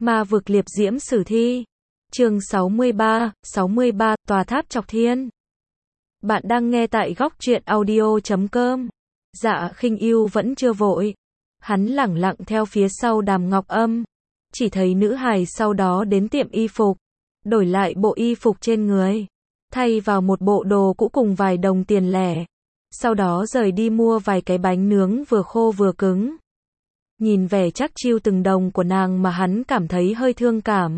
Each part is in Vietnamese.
Ma vực liệp diễm sử thi. Chương 63, Tòa tháp chọc thiên. Bạn đang nghe tại góc truyện audio.com. Dạ Khinh Ưu vẫn chưa vội. Hắn lẳng lặng theo phía sau Đàm Ngọc Âm. Chỉ thấy nữ hài sau đó đến tiệm y phục. Đổi lại bộ y phục trên người. Thay vào một bộ đồ cũ cùng vài đồng tiền lẻ. Sau đó rời đi mua vài cái bánh nướng vừa khô vừa cứng. Nhìn vẻ chắc chiu từng đồng của nàng mà hắn cảm thấy hơi thương cảm.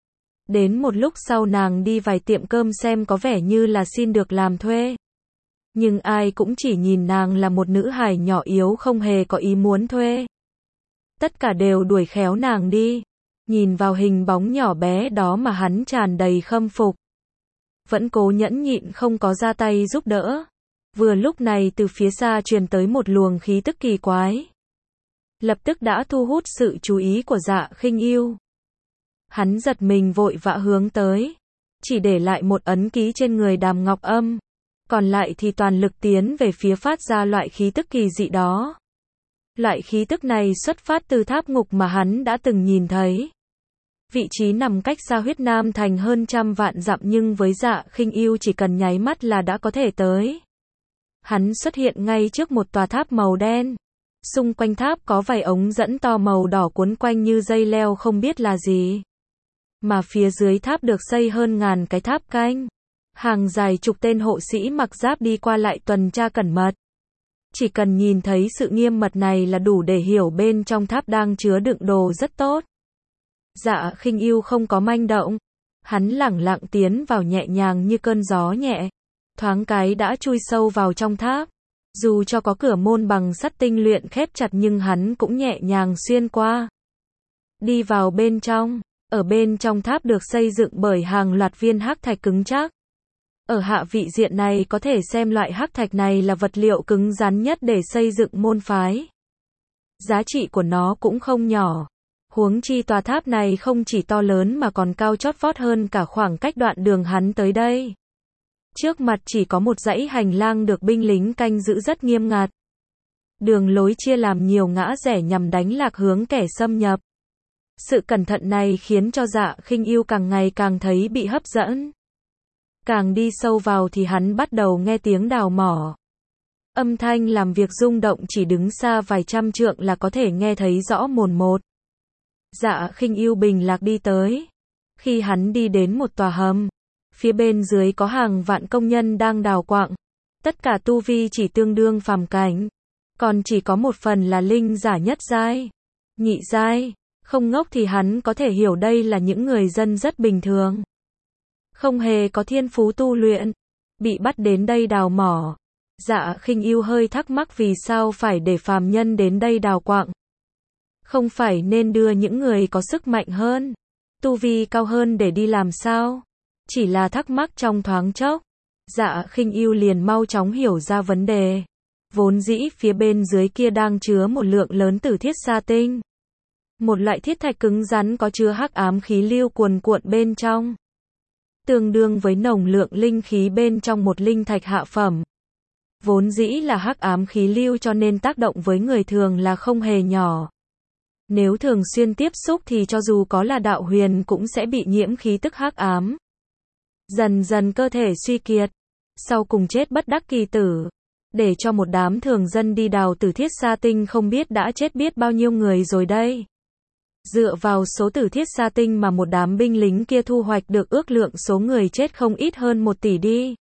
Đến một lúc sau nàng đi vài tiệm cơm xem có vẻ như là xin được làm thuê. Nhưng ai cũng chỉ nhìn nàng là một nữ hài nhỏ yếu không hề có ý muốn thuê. Tất cả đều đuổi khéo nàng đi. Nhìn vào hình bóng nhỏ bé đó mà hắn tràn đầy khâm phục. Vẫn cố nhẫn nhịn không có ra tay giúp đỡ. Vừa lúc này từ phía xa truyền tới một luồng khí tức kỳ quái. Lập tức đã thu hút sự chú ý của Dạ Khinh Ưu. Hắn giật mình vội vã hướng tới. Chỉ để lại một ấn ký trên người Đàm Ngọc Âm. Còn lại thì toàn lực tiến về phía phát ra loại khí tức kỳ dị đó. Loại khí tức này xuất phát từ tháp ngục mà hắn đã từng nhìn thấy. Vị trí nằm cách xa Huyết Nam Thành hơn 100 vạn dặm nhưng với Dạ Khinh Ưu chỉ cần nháy mắt là đã có thể tới. Hắn xuất hiện ngay trước một tòa tháp màu đen. Xung quanh tháp có vài ống dẫn to màu đỏ cuốn quanh như dây leo không biết là gì. Mà phía dưới tháp được xây hơn ngàn cái tháp canh. Hàng dài chục tên hộ sĩ mặc giáp đi qua lại tuần tra cẩn mật. Chỉ cần nhìn thấy sự nghiêm mật này là đủ để hiểu bên trong tháp đang chứa đựng đồ rất tốt. Dạ Khinh Ưu không có manh động. Hắn lẳng lặng tiến vào nhẹ nhàng như cơn gió nhẹ. Thoáng cái đã chui sâu vào trong tháp. Dù cho có cửa môn bằng sắt tinh luyện khép chặt nhưng hắn cũng nhẹ nhàng xuyên qua. Đi vào bên trong. Ở bên trong tháp được xây dựng bởi hàng loạt viên hắc thạch cứng chắc. Ở hạ vị diện này có thể xem loại hắc thạch này là vật liệu cứng rắn nhất để xây dựng môn phái. Giá trị của nó cũng không nhỏ. Huống chi tòa tháp này không chỉ to lớn mà còn cao chót vót hơn cả khoảng cách đoạn đường hắn tới đây. Trước mặt chỉ có một dãy hành lang được binh lính canh giữ rất nghiêm ngặt. Đường lối chia làm nhiều ngã rẽ nhằm đánh lạc hướng kẻ xâm nhập. Sự cẩn thận này khiến cho Dạ Khinh Ưu càng ngày càng thấy bị hấp dẫn. Càng đi sâu vào thì hắn bắt đầu nghe tiếng đào mỏ. Âm thanh làm việc rung động chỉ đứng xa vài trăm trượng là có thể nghe thấy rõ mồn một. Dạ Khinh Ưu bình lạc đi tới. Khi hắn đi đến một tòa hầm, phía bên dưới có hàng vạn công nhân đang đào quặng. Tất cả tu vi chỉ tương đương phàm cảnh. Còn chỉ có một phần là linh giả nhất giai, nhị giai. Không ngốc thì hắn có thể hiểu đây là những người dân rất bình thường. Không hề có thiên phú tu luyện. Bị bắt đến đây đào mỏ. Dạ Khinh Ưu hơi thắc mắc vì sao phải để phàm nhân đến đây đào quặng. Không phải nên đưa những người có sức mạnh hơn, tu vi cao hơn để đi làm sao? Chỉ là thắc mắc trong thoáng chốc. Dạ Khinh Ưu liền mau chóng hiểu ra vấn đề. Vốn dĩ phía bên dưới kia đang chứa một lượng lớn tử thiết sa tinh. Một loại thiết thạch cứng rắn có chứa hắc ám khí lưu cuồn cuộn bên trong. Tương đương với nồng lượng linh khí bên trong một linh thạch hạ phẩm. Vốn dĩ là hắc ám khí lưu cho nên tác động với người thường là không hề nhỏ. Nếu thường xuyên tiếp xúc thì cho dù có là đạo huyền cũng sẽ bị nhiễm khí tức hắc ám. Dần dần cơ thể suy kiệt. Sau cùng chết bất đắc kỳ tử. Để cho một đám thường dân đi đào tử thiết sa tinh không biết đã chết biết bao nhiêu người rồi đây. Dựa vào số tử thiết sa tinh mà một đám binh lính kia thu hoạch được ước lượng số người chết không ít hơn 1 tỷ đi.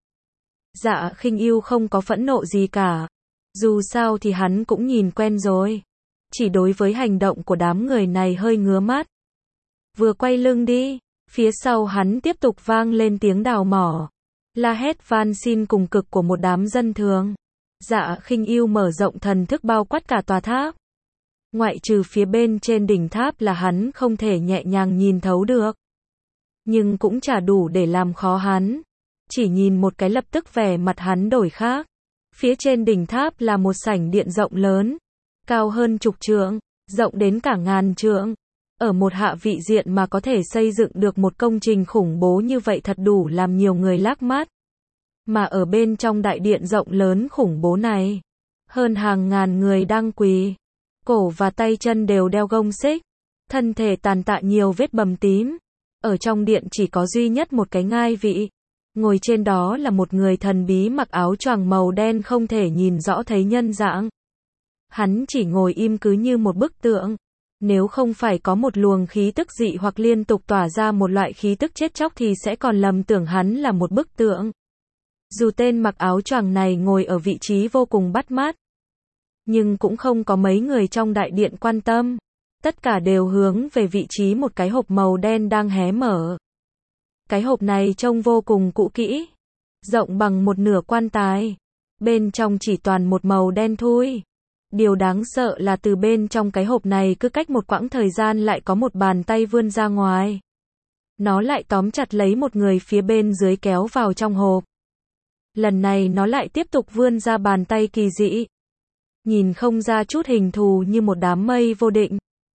Dạ Khinh Ưu không có phẫn nộ gì cả. Dù sao thì hắn cũng nhìn quen rồi. Chỉ đối với hành động của đám người này hơi ngứa mắt. Vừa quay lưng đi, phía sau hắn tiếp tục vang lên tiếng đào mỏ. La hét van xin cùng cực của một đám dân thường. Dạ Khinh Ưu mở rộng thần thức bao quát cả tòa tháp. Ngoại trừ phía bên trên đỉnh tháp là hắn không thể nhẹ nhàng nhìn thấu được. Nhưng cũng chả đủ để làm khó hắn. Chỉ nhìn một cái lập tức vẻ mặt hắn đổi khác. Phía trên đỉnh tháp là một sảnh điện rộng lớn. Cao hơn chục trượng, rộng đến cả ngàn trượng. Ở một hạ vị diện mà có thể xây dựng được một công trình khủng bố như vậy thật đủ làm nhiều người lác mắt. Mà ở bên trong đại điện rộng lớn khủng bố này, hơn hàng ngàn người đang quỳ. Cổ và tay chân đều đeo gông xích. thân thể tàn tạ nhiều vết bầm tím. Ở trong điện chỉ có duy nhất một cái ngai vị. Ngồi trên đó là một người thần bí mặc áo choàng màu đen không thể nhìn rõ thấy nhân dạng. Hắn chỉ ngồi im cứ như một bức tượng. Nếu không phải có một luồng khí tức dị hoặc liên tục tỏa ra một loại khí tức chết chóc thì sẽ còn lầm tưởng hắn là một bức tượng. Dù tên mặc áo choàng này ngồi ở vị trí vô cùng bắt mắt, nhưng cũng không có mấy người trong đại điện quan tâm. Tất cả đều hướng về vị trí một cái hộp màu đen đang hé mở. Cái hộp này trông vô cùng cũ kỹ, rộng bằng một nửa quan tài. Bên trong chỉ toàn một màu đen thui. Điều đáng sợ là từ bên trong cái hộp này cứ cách một quãng thời gian lại có một bàn tay vươn ra ngoài. Nó lại tóm chặt lấy một người phía bên dưới kéo vào trong hộp. Lần này nó lại tiếp tục vươn ra bàn tay kỳ dị. Nhìn không ra chút hình thù như một đám mây vô định.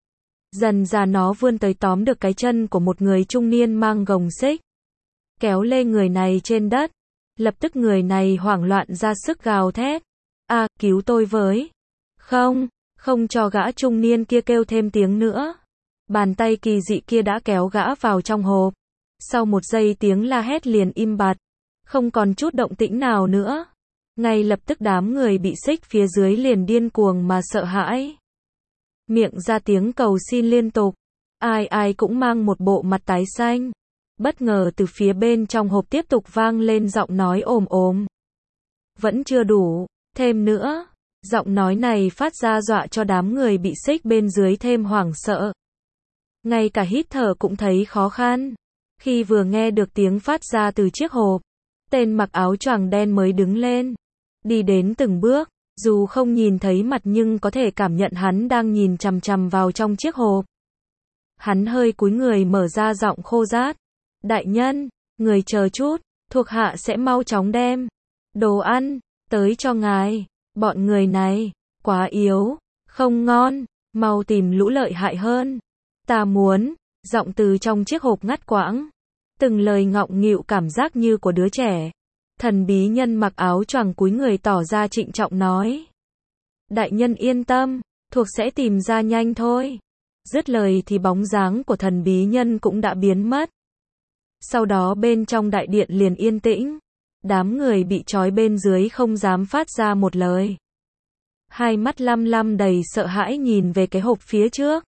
Dần ra nó vươn tới tóm được cái chân của một người trung niên mang gồng xích. Kéo lê người này trên đất. Lập tức người này hoảng loạn ra sức gào thét. "A, cứu tôi với." Không cho gã trung niên kia kêu thêm tiếng nữa. Bàn tay kỳ dị kia đã kéo gã vào trong hộp. Sau một giây tiếng la hét liền im bặt. Không còn chút động tĩnh nào nữa. Ngay lập tức đám người bị xích phía dưới liền điên cuồng mà sợ hãi. Miệng ra tiếng cầu xin liên tục. Ai ai cũng mang một bộ mặt tái xanh. Bất ngờ từ phía bên trong hộp tiếp tục vang lên giọng nói ồm ồm. "Vẫn chưa đủ, thêm nữa." Giọng nói này phát ra dọa cho đám người bị xích bên dưới thêm hoảng sợ. Ngay cả hít thở cũng thấy khó khăn. Khi vừa nghe được tiếng phát ra từ chiếc hộp, tên mặc áo choàng đen mới đứng lên. Đi đến từng bước, dù không nhìn thấy mặt nhưng có thể cảm nhận hắn đang nhìn chằm chằm vào trong chiếc hộp. Hắn hơi cúi người mở ra giọng khô rát. "Đại nhân, người chờ chút, thuộc hạ sẽ mau chóng đem đồ ăn tới cho ngài. Bọn người này, quá yếu, không ngon, mau tìm lũ lợi hại hơn. Ta muốn." Giọng từ trong chiếc hộp ngắt quãng. Từng lời ngọng nghịu cảm giác như của đứa trẻ. Thần bí nhân mặc áo choàng cúi người tỏ ra trịnh trọng nói. "Đại nhân yên tâm, thuộc sẽ tìm ra nhanh thôi." Dứt lời thì bóng dáng của thần bí nhân cũng đã biến mất. Sau đó bên trong đại điện liền yên tĩnh. Đám người bị trói bên dưới không dám phát ra một lời. Hai mắt lăm lăm đầy sợ hãi nhìn về cái hộp phía trước.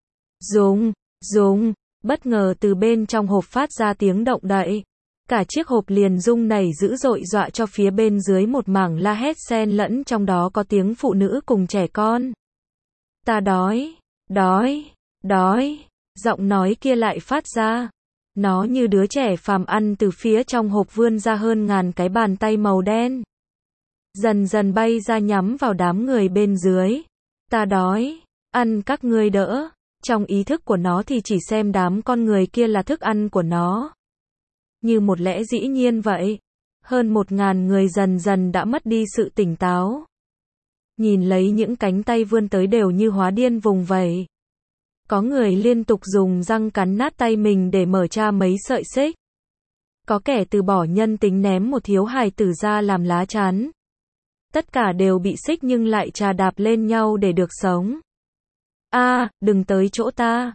Rung, bất ngờ từ bên trong hộp phát ra tiếng động đậy. Cả chiếc hộp liền rung nảy dữ dội dọa cho phía bên dưới một mảng la hét xen lẫn trong đó có tiếng phụ nữ cùng trẻ con. "Ta đói, đói, đói." Giọng nói kia lại phát ra. Nó như đứa trẻ phàm ăn từ phía trong hộp vươn ra hơn ngàn cái bàn tay màu đen. Dần dần bay ra nhắm vào đám người bên dưới. "Ta đói, ăn các ngươi đỡ." Trong ý thức của nó thì chỉ xem đám con người kia là thức ăn của nó. Như một lẽ dĩ nhiên vậy. Hơn 1000 người dần dần đã mất đi sự tỉnh táo. Nhìn lấy những cánh tay vươn tới đều như hóa điên vùng vẫy. Có người liên tục dùng răng cắn nát tay mình để mở ra mấy sợi xích. Có kẻ từ bỏ nhân tính ném một thiếu hài tử ra làm lá chắn. Tất cả đều bị xích nhưng lại chà đạp lên nhau để được sống. "A, đừng tới chỗ ta."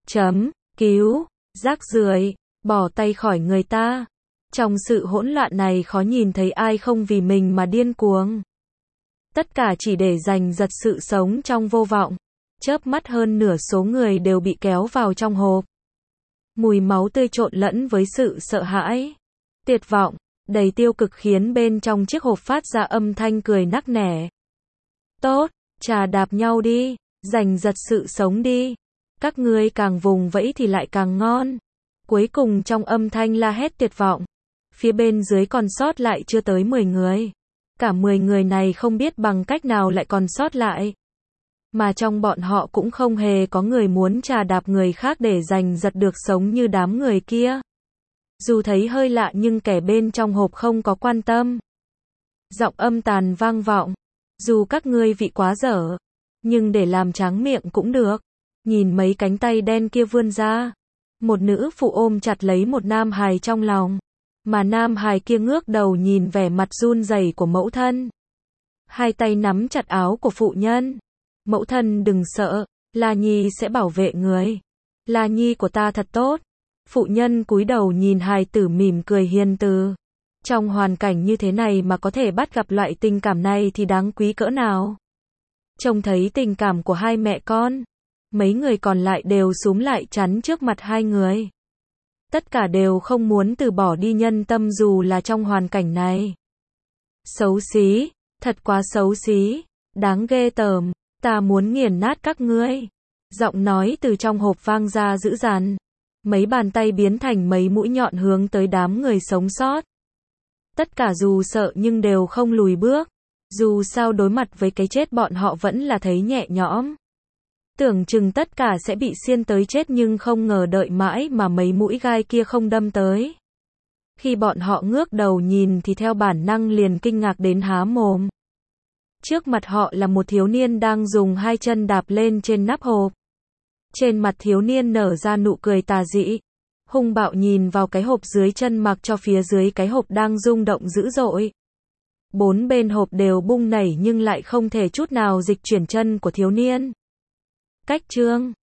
Cứu, rác rưởi, bỏ tay khỏi người ta." Trong sự hỗn loạn này khó nhìn thấy ai không vì mình mà điên cuồng. Tất cả chỉ để giành giật sự sống trong vô vọng. Chớp mắt hơn nửa số người đều bị kéo vào trong hộp. Mùi máu tươi trộn lẫn với sự sợ hãi, tuyệt vọng, đầy tiêu cực khiến bên trong chiếc hộp phát ra âm thanh cười nắc nẻ. "Tốt, chà đạp nhau đi, giành giật sự sống đi. Các ngươi càng vùng vẫy thì lại càng ngon." Cuối cùng trong âm thanh la hét tuyệt vọng, phía bên dưới còn sót lại chưa tới 10 người. Cả 10 người này không biết bằng cách nào lại còn sót lại. Mà trong bọn họ cũng không hề có người muốn chà đạp người khác để giành giật được sống như đám người kia. Dù thấy hơi lạ nhưng kẻ bên trong hộp không có quan tâm. Giọng âm tàn vang vọng. "Dù các ngươi vị quá dở, nhưng để làm tráng miệng cũng được." Nhìn mấy cánh tay đen kia vươn ra. Một nữ phụ ôm chặt lấy một nam hài trong lòng. Mà nam hài kia ngước đầu nhìn vẻ mặt run rẩy của mẫu thân. Hai tay nắm chặt áo của phụ nhân. "Mẫu thân đừng sợ, La Nhi sẽ bảo vệ người. La Nhi của ta thật tốt. Phụ nhân cúi đầu nhìn hài tử mỉm cười hiền từ. Trong hoàn cảnh như thế này mà có thể bắt gặp loại tình cảm này thì đáng quý cỡ nào. Trông thấy tình cảm của hai mẹ con, mấy người còn lại đều xúm lại chắn trước mặt hai người. Tất cả đều không muốn từ bỏ đi nhân tâm dù là trong hoàn cảnh này. Xấu xí, thật quá xấu xí, đáng ghê tởm, ta muốn nghiền nát các ngươi. Giọng nói từ trong hộp vang ra dữ dằn. Mấy bàn tay biến thành mấy mũi nhọn hướng tới đám người sống sót. Tất cả dù sợ nhưng đều không lùi bước. Dù sao đối mặt với cái chết bọn họ vẫn là thấy nhẹ nhõm. Tưởng chừng tất cả sẽ bị xiên tới chết nhưng không ngờ đợi mãi mà mấy mũi gai kia không đâm tới. Khi bọn họ ngước đầu nhìn thì theo bản năng liền kinh ngạc đến há mồm. Trước mặt họ là một thiếu niên đang dùng hai chân đạp lên trên nắp hộp. Trên mặt thiếu niên nở ra nụ cười tà dị. Hung bạo nhìn vào cái hộp dưới chân mặc cho phía dưới cái hộp đang rung động dữ dội. Bốn bên hộp đều bung nảy nhưng lại không thể chút nào dịch chuyển chân của thiếu niên. Cách chương